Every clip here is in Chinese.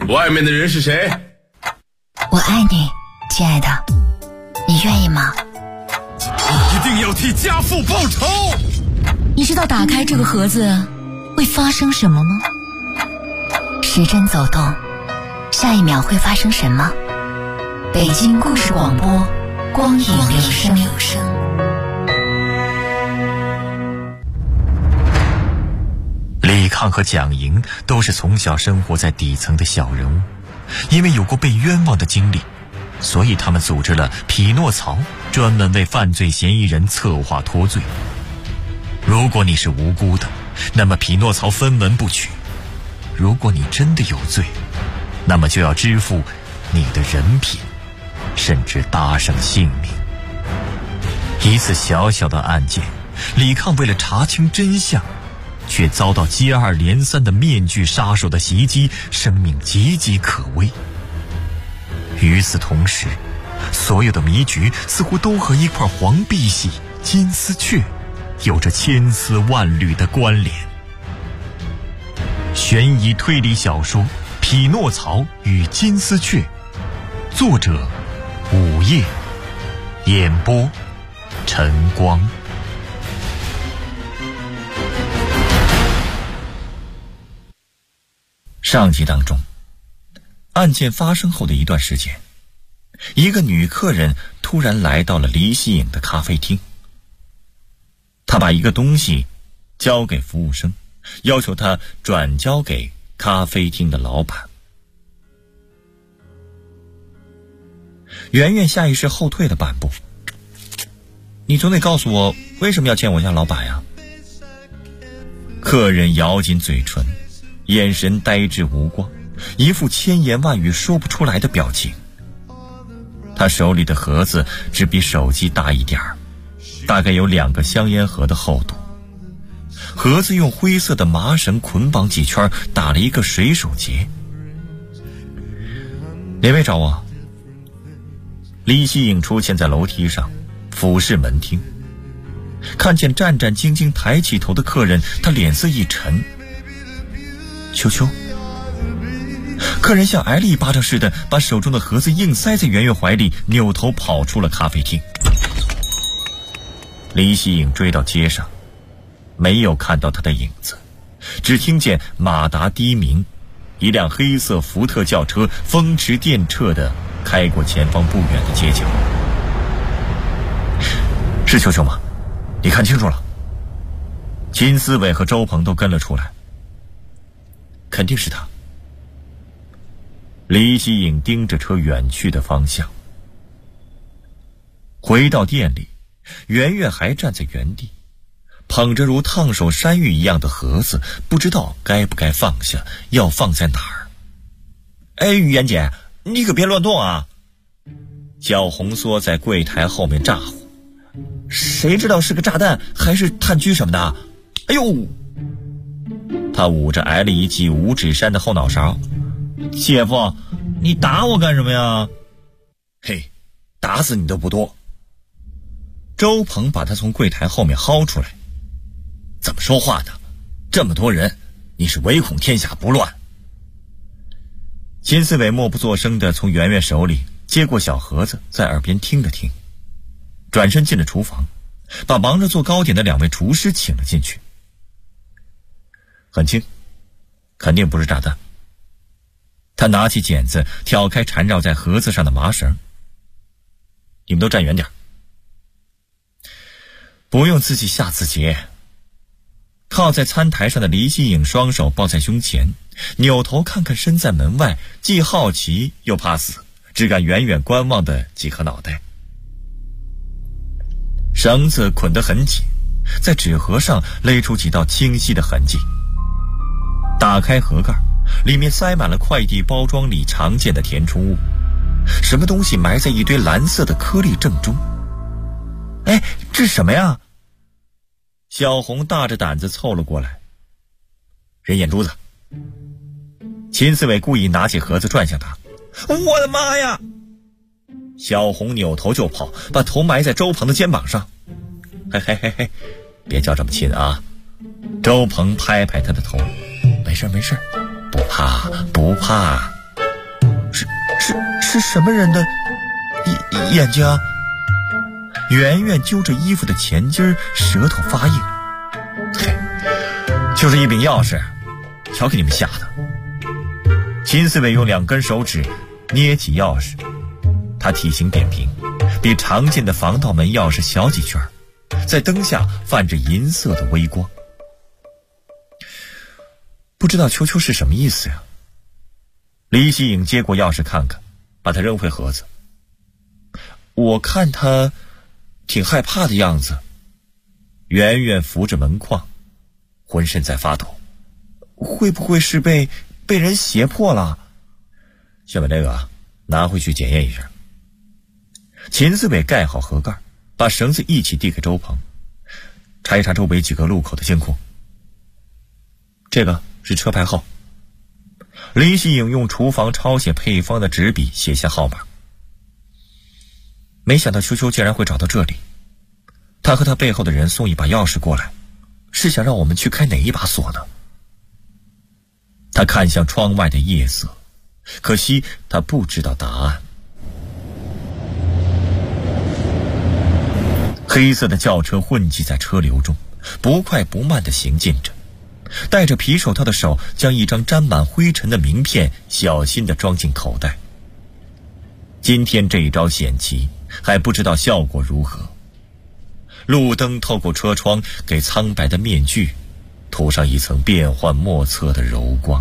外面的人是谁？ 我爱你，亲爱的，你愿意吗？ 一定要替家父报仇！ 你知道打开这个盒子会发生什么吗？时针走动，下一秒会发生什么？北京故事广播，光影留声。 李抗和蒋莹都是从小生活在底层的小人物，因为有过被冤枉的经历，所以他们组织了匹诺曹，专门为犯罪嫌疑人策划脱罪。如果你是无辜的，那么匹诺曹分文不取；如果你真的有罪，那么就要支付你的人品，甚至搭上性命。一次小小的案件，李抗为了查清真相，却遭到接二连三的面具杀手的袭击，生命岌岌可危。与此同时，所有的谜局似乎都和一块黄碧玺、金丝雀有着千丝万缕的关联。悬疑推理小说《匹诺曹与金丝雀》，作者午夜，演播晨光。上集当中，案件发生后的一段时间，一个女客人突然来到了黎希颖的咖啡厅。她把一个东西交给服务生，要求他转交给咖啡厅的老板。圆圆下意识后退了半步。你总得告诉我为什么要见我家老板呀？客人咬紧嘴唇，眼神呆滞无光，一副千言万语说不出来的表情。他手里的盒子只比手机大一点儿，大概有2个香烟盒的厚度。盒子用灰色的麻绳捆绑几圈，打了一个水手结。哪位找我？李希颖出现在楼梯上，俯视门厅，看见战战兢兢抬起头的客人，他脸色一沉。秋秋。客人像挨了一巴掌似的，把手中的盒子硬塞在圆圆怀里，扭头跑出了咖啡厅。李希颖追到街上，没有看到他的影子，只听见马达低鸣，一辆黑色福特轿车风驰电掣地开过前方不远的街角。是秋秋吗？你看清楚了？金思伟和周鹏都跟了出来。肯定是他。李希颖盯着车远去的方向。回到店里，圆圆还站在原地，捧着如烫手山芋一样的盒子，不知道该不该放下，要放在哪儿。哎，语言姐，你可别乱动啊！小红缩在柜台后面咋呼，谁知道是个炸弹还是炭疽什么的？哎呦！他捂着挨了一记五指山的后脑勺。姐夫，你打我干什么呀？嘿，打死你都不多。周鹏把他从柜台后面薅出来。怎么说话的？这么多人，你是唯恐天下不乱。金思伟默不作声地从圆圆手里接过小盒子，在耳边听了听，转身进了厨房，把忙着做糕点的2位厨师请了进去。很轻，肯定不是炸弹。他拿起剪子挑开缠绕在盒子上的麻绳。你们都站远点。不用自己吓自己。靠在餐台上的黎希颖双手抱在胸前，扭头看看身在门外，既好奇又怕死，只敢远远观望的几颗脑袋。绳子捆得很紧，在纸盒上勒出几道清晰的痕迹。打开盒盖，里面塞满了快递包装里常见的填充物，什么东西埋在一堆蓝色的颗粒正中。哎，这是什么呀？小红大着胆子凑了过来。人眼珠子。秦思伟故意拿起盒子转向他。我的妈呀！小红扭头就跑，把头埋在周鹏的肩膀上。嘿嘿嘿嘿，别叫这么亲啊！周鹏拍拍他的头。没事没事，不怕不怕。 是什么人的眼睛啊？圆圆揪着衣服的前襟，舌头发硬。嘿，就是一柄钥匙，瞧给你们吓的。秦四伟用2根手指捏起钥匙，它体型扁平，比常见的防盗门钥匙小几圈，在灯下泛着银色的微光。不知道秋秋是什么意思呀？李希颖接过钥匙看看，把它扔回盒子。我看他挺害怕的样子。圆圆扶着门框，浑身在发抖。会不会是被人胁迫了？先把这个拿回去检验一下。秦四伟盖好盒盖，把绳子一起递给周鹏，查一查周围几个路口的监控。这个是车牌号。李希颖用厨房抄写配方的纸笔写下号码。没想到秋秋竟然会找到这里，他和他背后的人送一把钥匙过来，是想让我们去开哪一把锁呢？他看向窗外的夜色，可惜他不知道答案。黑色的轿车混迹在车流中，不快不慢地行进着。戴着皮手套的手将一张沾满灰尘的名片小心地装进口袋。今天这一招险棋还不知道效果如何。路灯透过车窗，给苍白的面具涂上一层变幻莫测的柔光。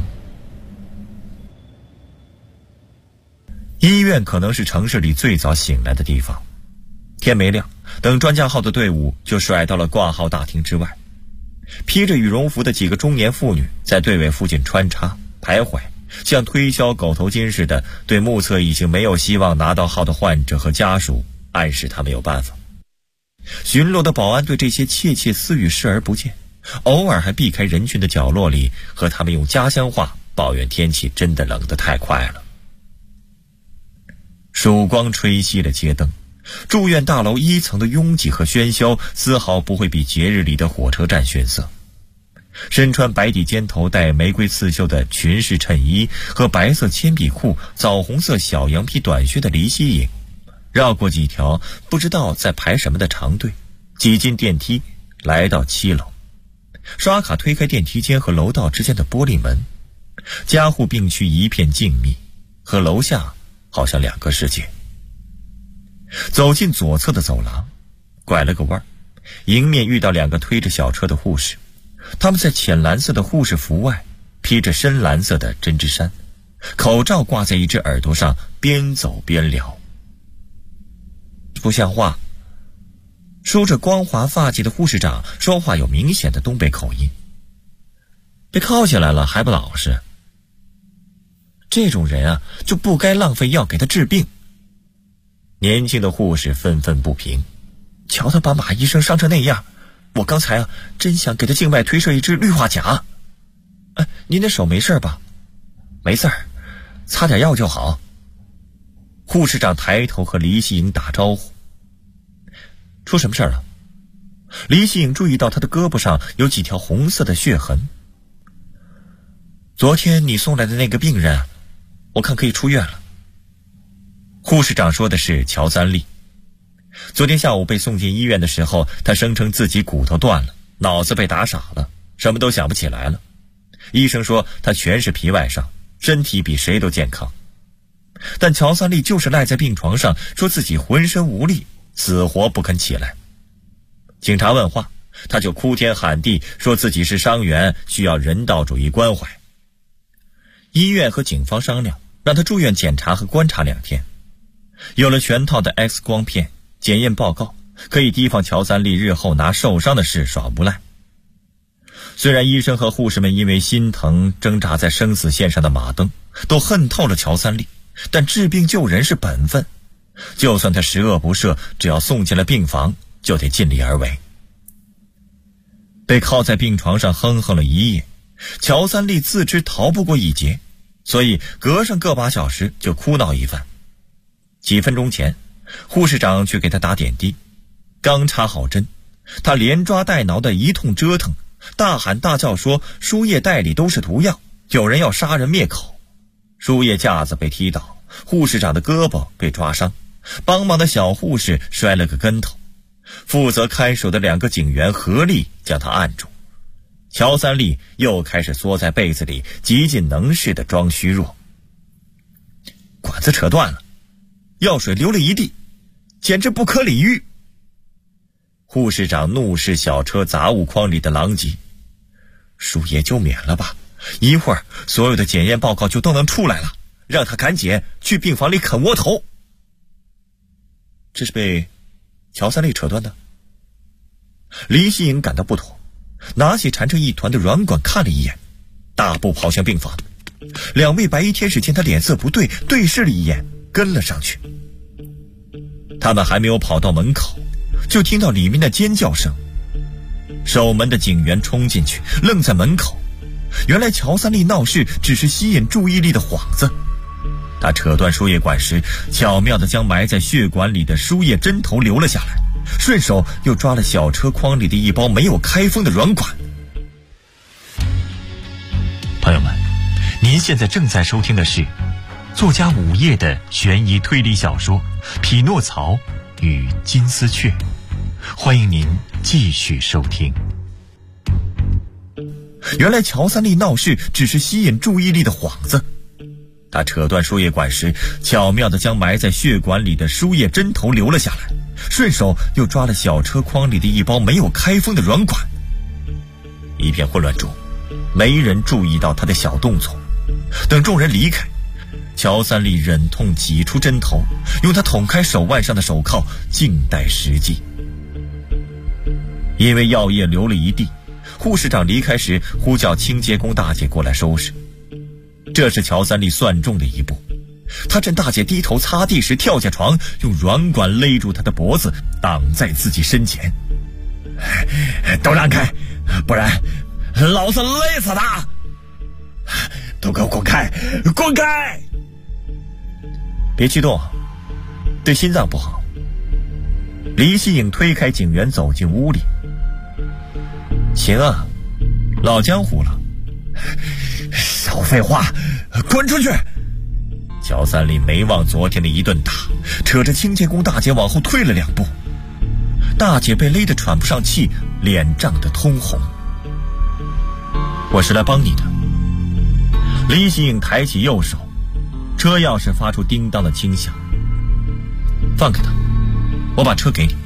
医院可能是城市里最早醒来的地方。天没亮，等专家号的队伍就甩到了挂号大厅之外。披着羽绒服的几个中年妇女在队尾附近穿插徘徊，像推销狗头金似的，对目测已经没有希望拿到号的患者和家属暗示他们有办法。巡逻的保安对这些窃窃私语视而不见，偶尔还避开人群的角落里和他们用家乡话抱怨天气真的冷得太快了。曙光吹熄了街灯，住院大楼1层的拥挤和喧嚣丝毫不会比节日里的火车站逊色。身穿白底尖头带玫瑰刺绣的裙式衬衣和白色铅笔裤、枣红色小羊皮短靴的黎希颖，绕过几条不知道在排什么的长队，挤进电梯，来到7楼。刷卡推开电梯间和楼道之间的玻璃门，加护病区一片静谧，和楼下好像2个世界。走进左侧的走廊，拐了个弯，迎面遇到2个推着小车的护士。他们在浅蓝色的护士服外披着深蓝色的针织衫，口罩挂在一只耳朵上，边走边聊。不像话。梳着光滑发髻的护士长说话有明显的东北口音。被铐起来了还不老实，这种人啊就不该浪费药给他治病。年轻的护士愤愤不平，瞧他把马医生伤成那样，我刚才啊真想给他静脉推射一支氯化钾。您的手没事吧？没事儿，擦点药就好。护士长抬头和黎希颖打招呼。出什么事了？黎希颖注意到他的胳膊上有几条红色的血痕。昨天你送来的那个病人，我看可以出院了。护士长说的是乔三立。昨天下午被送进医院的时候，他声称自己骨头断了，脑子被打傻了，什么都想不起来了。医生说他全是皮外伤，身体比谁都健康。但乔三立就是赖在病床上，说自己浑身无力，死活不肯起来。警察问话，他就哭天喊地，说自己是伤员，需要人道主义关怀。医院和警方商量，让他住院检查和观察2天。有了全套的 X 光片、检验报告，可以提防乔三立日后拿受伤的事耍无赖。虽然医生和护士们因为心疼挣扎在生死线上的马登都恨透了乔三立，但治病救人是本分，就算他十恶不赦，只要送进了病房就得尽力而为。被靠在病床上哼哼了一夜，乔三立自知逃不过一劫，所以隔上个把小时就哭闹一番。几分钟前，护士长去给他打点滴，刚插好针，他连抓带挠的一通折腾，大喊大叫说输液袋里都是毒药，有人要杀人灭口。输液架子被踢倒， 护士长的胳膊被抓伤，帮忙的小护士摔了个跟头，负责看守的2个警员合力将他按住。乔三立又开始缩在被子里，极尽能事的装虚弱。管子扯断了，药水流了一地，简直不可理喻。护士长怒视小车杂物筐里的狼藉，输液就免了吧，一会儿所有的检验报告就都能出来了，让他赶紧去病房里啃窝头。这是被乔三立扯断的。李希颖感到不妥，拿起缠成一团的软管看了一眼，大步跑向病房。2位白衣天使见他脸色不对，对视了一眼，跟了上去。他们还没有跑到门口，就听到里面的尖叫声。守门的警员冲进去，愣在门口。原来乔三立闹事只是吸引注意力的幌子。他扯断输液管时，巧妙地将埋在血管里的输液针头留了下来，顺手又抓了小车筐里的一包没有开封的软管。 朋友们，您现在正在收听的是作家午夜的悬疑推理小说《匹诺曹与金丝雀》，欢迎您继续收听。 原来乔三立闹事只是吸引注意力的幌子。他扯断输液管时，巧妙地将埋在血管里的输液针头留了下来，顺手又抓了小车筐里的一包没有开封的软管。一片混乱中，没人注意到他的小动作。等众人离开，乔三立忍痛挤出针头，用他捅开手腕上的手铐，静待时机。因为药液流了一地，护士长离开时呼叫清洁工大姐过来收拾。这是乔三立算重的一步。他趁大姐低头擦地时跳下床，用软管勒住她的脖子，挡在自己身前。都让开，不然老子勒死他！都给我滚开，滚开！别激动，对心脏不好。李希颖推开警员走进屋里。行啊，老江湖了。少废话，滚出去！乔三立没忘昨天的一顿打，扯着清洁工大姐往后退了2步。大姐被勒得喘不上气，脸涨得通红。我是来帮你的。李希颖抬起右手，车钥匙发出叮当的轻响。放开他，我把车给你。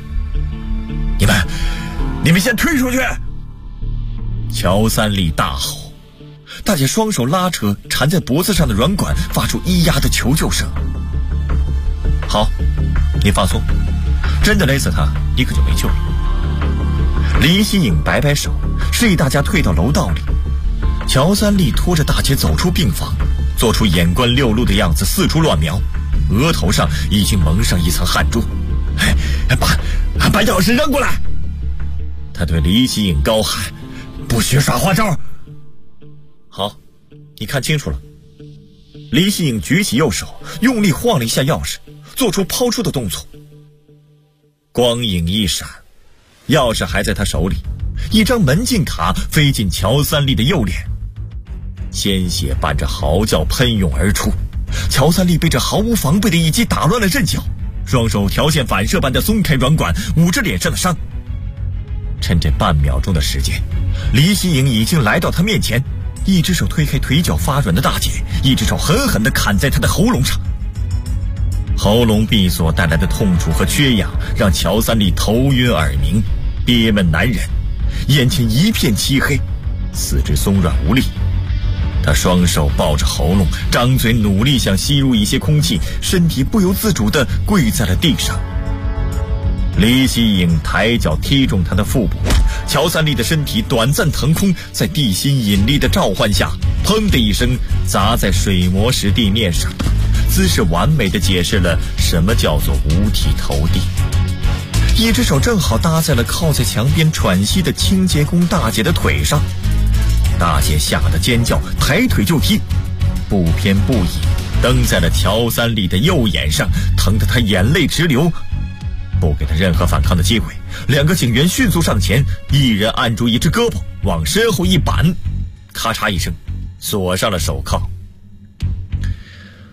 你们先退出去！乔三立大吼。大姐双手拉扯缠在脖子上的软管，发出咿呀的求救声。好，你放松，真的勒死他，你可就没救了。李希颖摆摆手，示意大家退到楼道里。乔三立拖着大姐走出病房，做出眼观六路的样子，四处乱瞄，额头上已经蒙上一层汗珠。把钥匙扔过来！他对李希颖高喊：不许耍花招！好，你看清楚了。李希颖举起右手，用力晃了一下钥匙，做出抛出的动作。光影一闪，钥匙还在他手里，一张门禁卡飞进乔三立的右脸，鲜血伴着嚎叫喷涌而出。乔三立被这毫无防备的一击打乱了阵脚，双手条线反射般的松开软管，捂着脸上的伤。趁这半秒钟的时间，李希颖已经来到他面前，一只手推开腿脚发软的大姐，一只手狠狠地砍在她的喉咙上。喉咙闭锁带来的痛楚和缺氧让乔三立头晕耳鸣，憋闷难忍，眼前一片漆黑，四肢松软无力。他双手抱着喉咙，张嘴努力想吸入一些空气，身体不由自主地跪在了地上。李希颖抬脚踢中他的腹部，乔三立的身体短暂腾空，在地心引力的召唤下，砰的一声砸在水磨石地面上，姿势完美地解释了什么叫做五体投地。一只手正好搭在了靠在墙边喘息的清洁工大姐的腿上，大姐吓得尖叫，抬腿就踢，不偏不倚蹬在了乔三立的右眼上，疼得他眼泪直流。不给他任何反抗的机会，2个警员迅速上前，一人按住一只胳膊，往身后一扳，咔嚓一声锁上了手铐。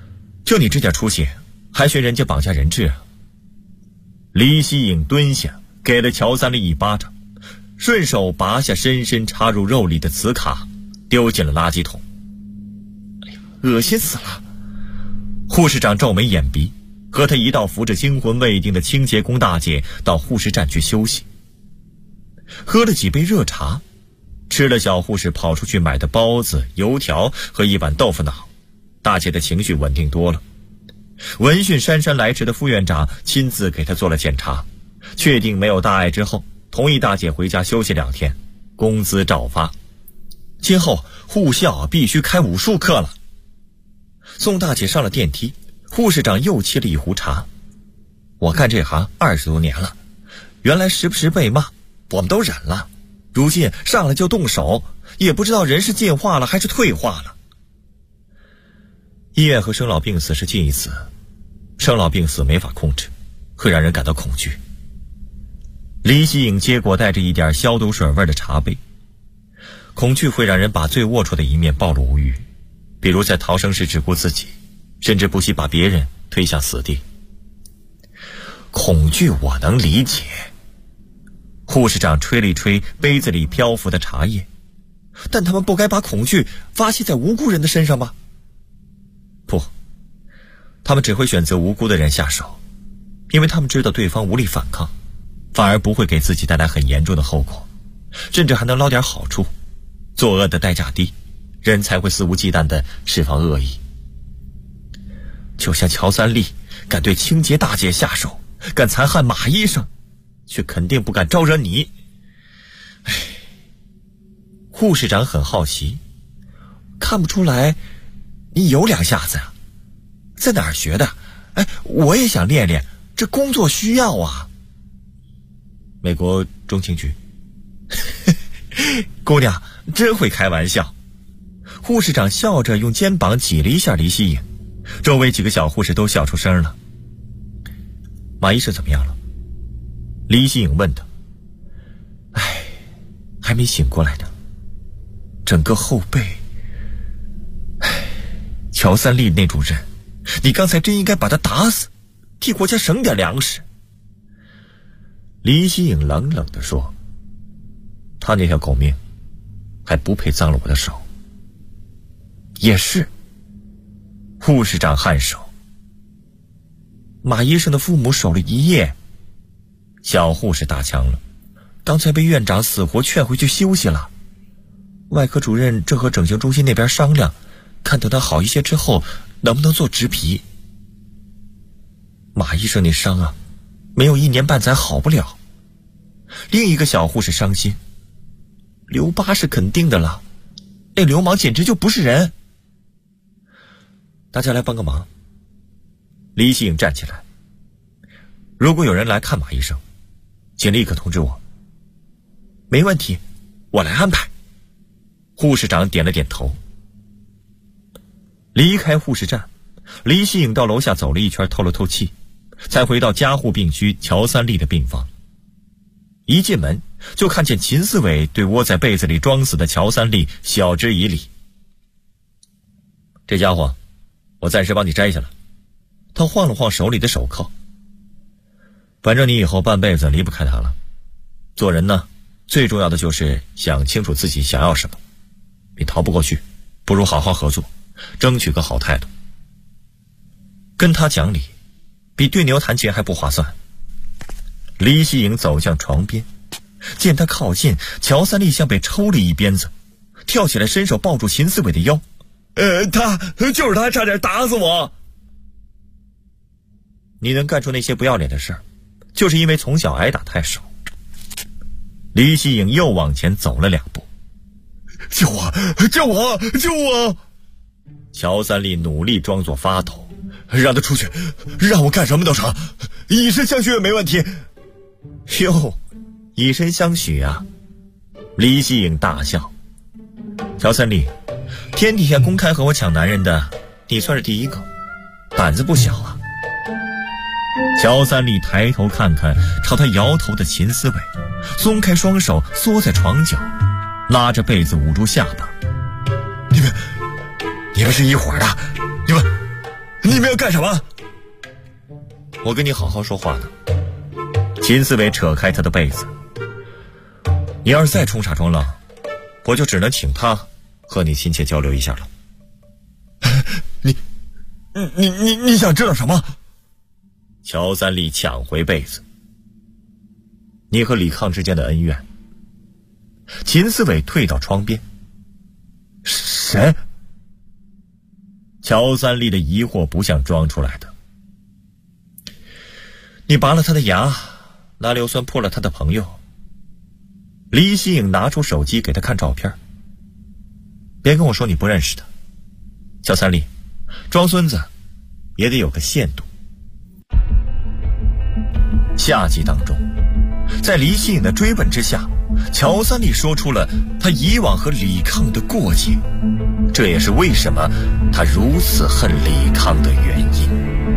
就你这点出息，还学人家绑架人质啊？李希颖蹲下，给了乔三立一巴掌，顺手拔下深深插入肉里的磁卡，丢进了垃圾桶。哎呀，恶心死了！护士长皱眉掩鼻，和他一道扶着惊魂未定的清洁工大姐到护士站去休息。喝了几杯热茶，吃了小护士跑出去买的包子、油条和一碗豆腐脑，大姐的情绪稳定多了。闻讯姗姗来迟的副院长亲自给她做了检查，确定没有大碍之后，同意大姐回家休息2天，工资照发。今后护校必须开武术课了。送大姐上了电梯，护士长又沏了一壶茶。我干这行20多年了，原来时不时被骂我们都忍了，如今上来就动手，也不知道人是进化了还是退化了。医院和生老病死是近义词，生老病死没法控制，会让人感到恐惧。李希颖接过带着一点消毒水味的茶杯。恐惧会让人把最龌龊的一面暴露无遗，比如在逃生时只顾自己，甚至不惜把别人推向死地。恐惧我能理解。护士长吹了一吹杯子里漂浮的茶叶，但他们不该把恐惧发泄在无辜人的身上吗？不，他们只会选择无辜的人下手，因为他们知道对方无力反抗，反而不会给自己带来很严重的后果，甚至还能捞点好处。作恶的代价低，人才会肆无忌惮地释放恶意。就像乔三立敢对清洁大姐下手，敢残害马医生，却肯定不敢招惹你。唉，护士长很好奇，看不出来你有2下子啊，在哪儿学的？哎，我也想练练，这工作需要啊。美国中情局。姑娘真会开玩笑。护士长笑着用肩膀挤了一下李希颖，周围几个小护士都笑出声了。马医生怎么样了？李希颖问他。唉，还没醒过来呢，整个后背。唉，乔三立那种人，你刚才真应该把他打死，替国家省点粮食。李希颖冷冷地说，他那条狗命还不配脏了我的手。也是。护士长颔首。马医生的父母守了1夜。小护士打枪了，刚才被院长死活劝回去休息了。外科主任正和整形中心那边商量，看等他好一些之后能不能做植皮。马医生那伤啊，没有1年半载好不了。另一个小护士伤心，留疤是肯定的了，那流氓简直就不是人。大家来帮个忙。李希颖站起来，如果有人来看马医生，请立刻通知我。没问题，我来安排。护士长点了点头。离开护士站，李希颖到楼下走了一圈，透了透气，才回到加护病区乔三立的病房。一进门就看见秦思伟对窝在被子里装死的乔三立晓之以理。这家伙我暂时帮你摘下来。他晃了晃手里的手铐。反正你以后半辈子离不开他了。做人呢，最重要的就是想清楚自己想要什么。你逃不过去，不如好好合作，争取个好态度。跟他讲理，比对牛弹琴还不划算。李希颖走向床边，见他靠近，乔三立像被抽了一鞭子，跳起来伸手抱住秦思伟的腰。就是他差点打死我。你能干出那些不要脸的事儿，就是因为从小挨打太少。李希颖又往前走了2步。救我！救我！救我！乔三立努力装作发抖。让他出去，让我干什么都成，以身相许也没问题。哟，以身相许啊！李希颖大笑。乔三立，天底下公开和我抢男人的，你算是第一个，胆子不小啊。乔三立抬头看看朝他摇头的秦思伟，松开双手缩在床角，拉着被子捂住下巴。你们是一伙的， 你们要干什么？我跟你好好说话呢。秦思伟扯开他的被子。你要是再冲傻装愣，我就只能请他和你亲切交流一下了。你想知道什么？乔三立抢回被子。你和李抗之间的恩怨。秦思伟退到窗边。谁？乔三立的疑惑不像装出来的。你拔了他的牙，拿硫酸泼了他的朋友。李希颖拿出手机给他看照片。别跟我说你不认识他。乔三立，装孙子也得有个限度。下集当中，在李希颖的追问之下，乔三立说出了他以往和李抗的过节，这也是为什么他如此恨李抗的原因。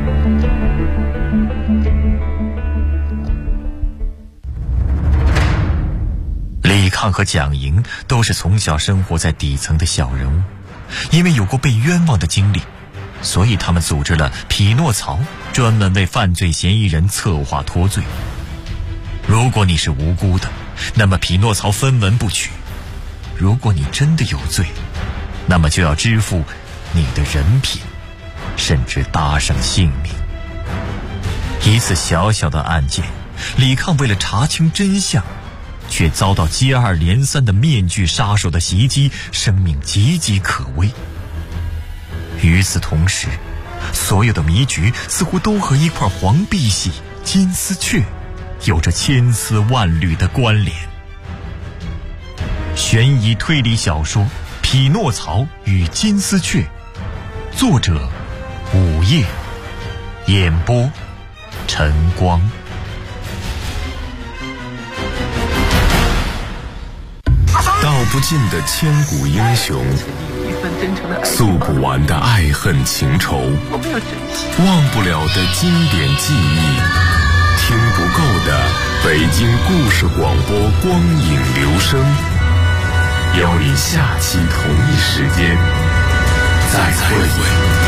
李抗和蒋莹都是从小生活在底层的小人物，因为有过被冤枉的经历，所以他们组织了匹诺曹，专门为犯罪嫌疑人策划脱罪。如果你是无辜的，那么匹诺曹分文不取；如果你真的有罪，那么就要支付你的人品，甚至搭上性命。一次小小的案件，李抗为了查清真相，却遭到接二连三的面具杀手的袭击，生命岌岌可危。与此同时，所有的迷局似乎都和一块黄碧玺、金丝雀有着千丝万缕的关联。悬疑推理小说《匹诺曹与金丝雀》，作者午夜，演播晨光。 道不尽的千古英雄，诉不完的爱恨情仇，忘不了的经典记忆，听不够的北京故事广播光影留声，邀你下期同一时间再会。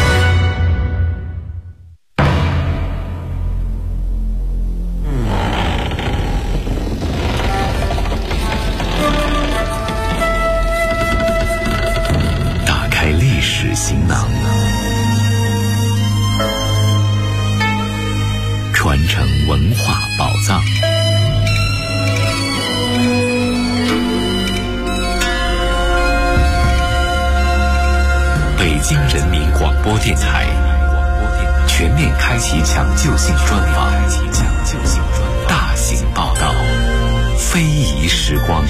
行囊，传承文化宝藏。北京人民广播电台全面开启抢救性专访，大型报道，非遗时光。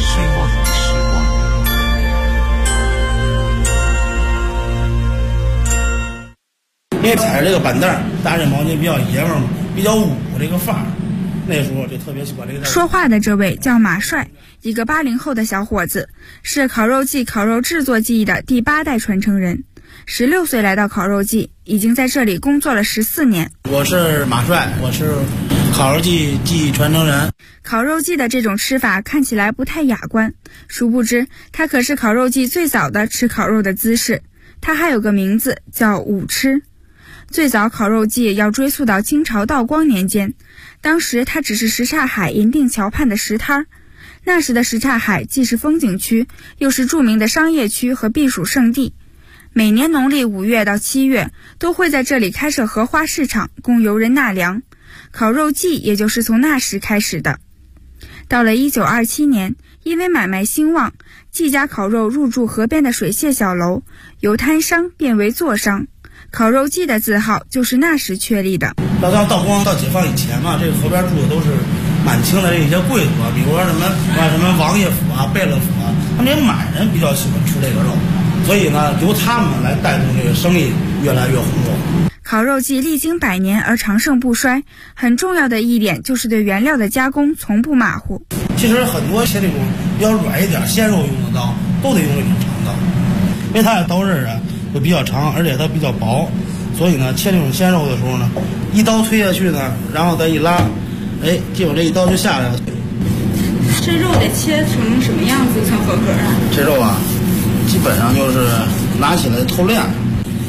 因为踩着这个板凳，搭着毛巾比较爷们儿嘛，比较武这个范儿。那时候就特别喜欢这个。 说话的这位叫马帅，一个80后的小伙子，是烤肉季烤肉制作技艺的第8代传承人。16岁来到烤肉季，已经在这里工作了14年。 我是马帅，我是烤肉季技艺传承人。 烤肉季的这种吃法看起来不太雅观，殊不知它可是烤肉季最早的吃烤肉的姿势。它还有个名字叫舞吃。最早烤肉季要追溯到清朝道光年间，当时它只是什刹海银锭桥畔的石摊儿。那时的什刹海既是风景区，又是著名的商业区和避暑胜地。每年农历5月到7月，都会在这里开设荷花市场，供游人纳凉。烤肉季也就是从那时开始的。到了1927年，因为买卖兴旺，季家烤肉入驻河边的水榭小楼，由摊商变为座商。烤肉季的字号就是那时确立的。 到道光到解放以前嘛，这个河边住的都是满清的这些贵族啊，比如说什么王爷府啊、贝勒府啊，他们这些满人比较喜欢吃这个肉，所以呢，由他们来带动这个生意越来越红火。 烤肉季历经100年而长盛不衰，很重要的一点就是对原料的加工从不马虎。 其实很多切这种比较软一点鲜肉用的刀，都得用这种长刀，因为它的刀刃啊会比较长，而且它比较薄，所以呢，切这种鲜肉的时候呢，一刀推下去呢，然后再一拉，结果这一刀就下来了。 这肉得切成什么样子才合格啊？ 这肉啊，基本上就是拿起来透亮，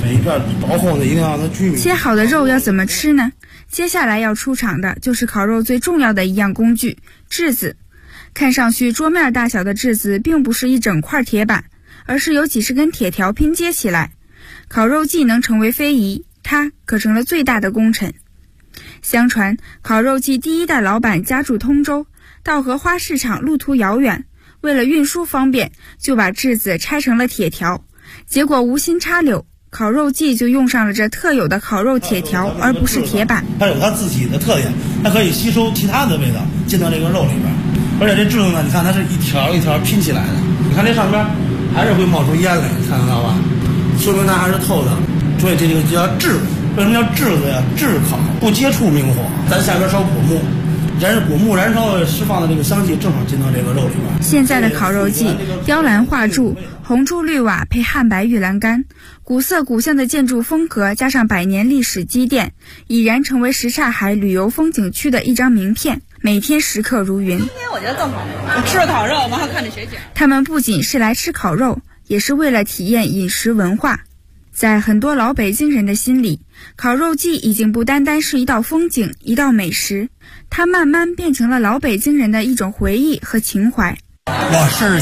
每一片薄厚的一定要能均匀。 切好的肉要怎么吃呢？接下来要出场的就是烤肉最重要的一样工具——炙子。看上去桌面大小的炙子并不是一整块铁板，而是有几十根铁条拼接起来。烤肉季能成为非遗，它可成了最大的功臣。相传烤肉季第一代老板家住通州，到荷花市场路途遥远，为了运输方便，就把炙子拆成了铁条。结果无心插柳，烤肉季就用上了这特有的烤肉铁条，而不是铁板。 它有它自己的特点，它可以吸收其他的味道进到这个肉里边。而且这炙子呢，你看它是一条一条拼起来的，你看这上边还是会冒出烟来，你看得到吧？说明它还是透的，所以这个叫炙。为什么叫炙子呀？炙烤，不接触明火。咱下边烧果木，果木燃烧释放的这个香气正好进到这个肉里边。 现在的烤肉季，雕栏画柱、红柱绿瓦配汉白玉栏杆，古色古香的建筑风格加上百年历史积淀，已然成为什刹海旅游风景区的一张名片，每天食客如云。 今天我觉得更好，我吃了烤肉，完后看着雪景。 他们不仅是来吃烤肉，也是为了体验饮食文化。在很多老北京人的心里，烤肉季已经不单单是一道风景，一道美食，它慢慢变成了老北京人的一种回忆和情怀。 我是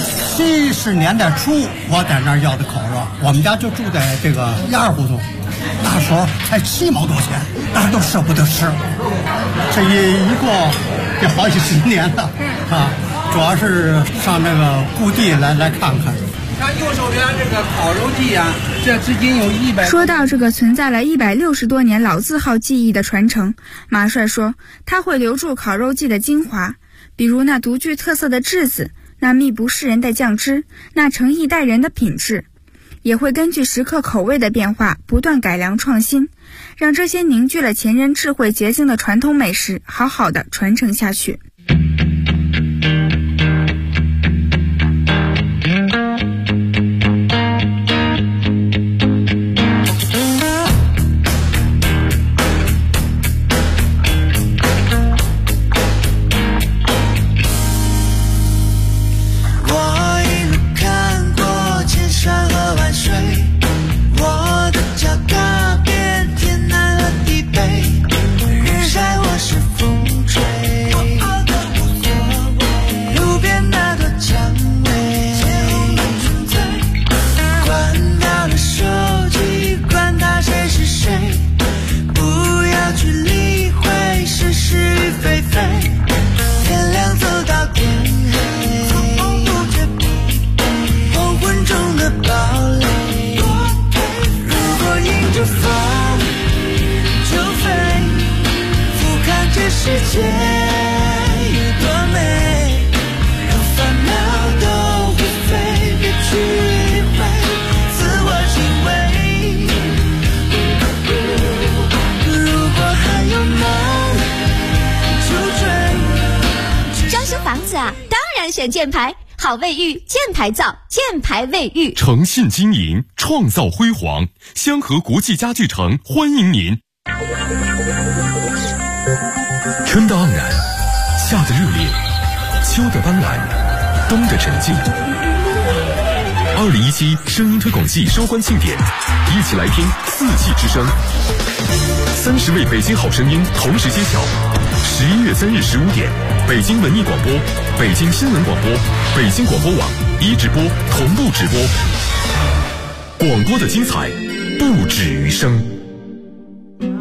70年代初我在那儿要的烤肉，我们家就住在这个1·2胡同，那时候才7毛多钱，大家都舍不得吃。这一过得好几10年了啊，主要是上那个故地来看看。 看右手边这个烤肉季啊，这至今有100。 说到这个存在了160多年老字号技艺的传承，马帅说他会留住烤肉季的精华，比如那独具特色的炙子，那秘不示人的酱汁，那诚意待人的品质，也会根据食客口味的变化不断改良创新，让这些凝聚了前人智慧结晶的传统美食好好的传承下去。 选箭牌，好卫浴，箭牌造，箭牌卫浴， 诚信经营，创造辉煌。香河国际家具城欢迎您。春的盎然，夏的热烈，秋的斑斓，冬的沉静。2017声音推广季收官庆典，一起来听四季之声。30位北京好声音同时揭晓。11月3日15点，北京文艺广播、北京新闻广播、北京广播网一直播同步直播。广播的精彩不止于声。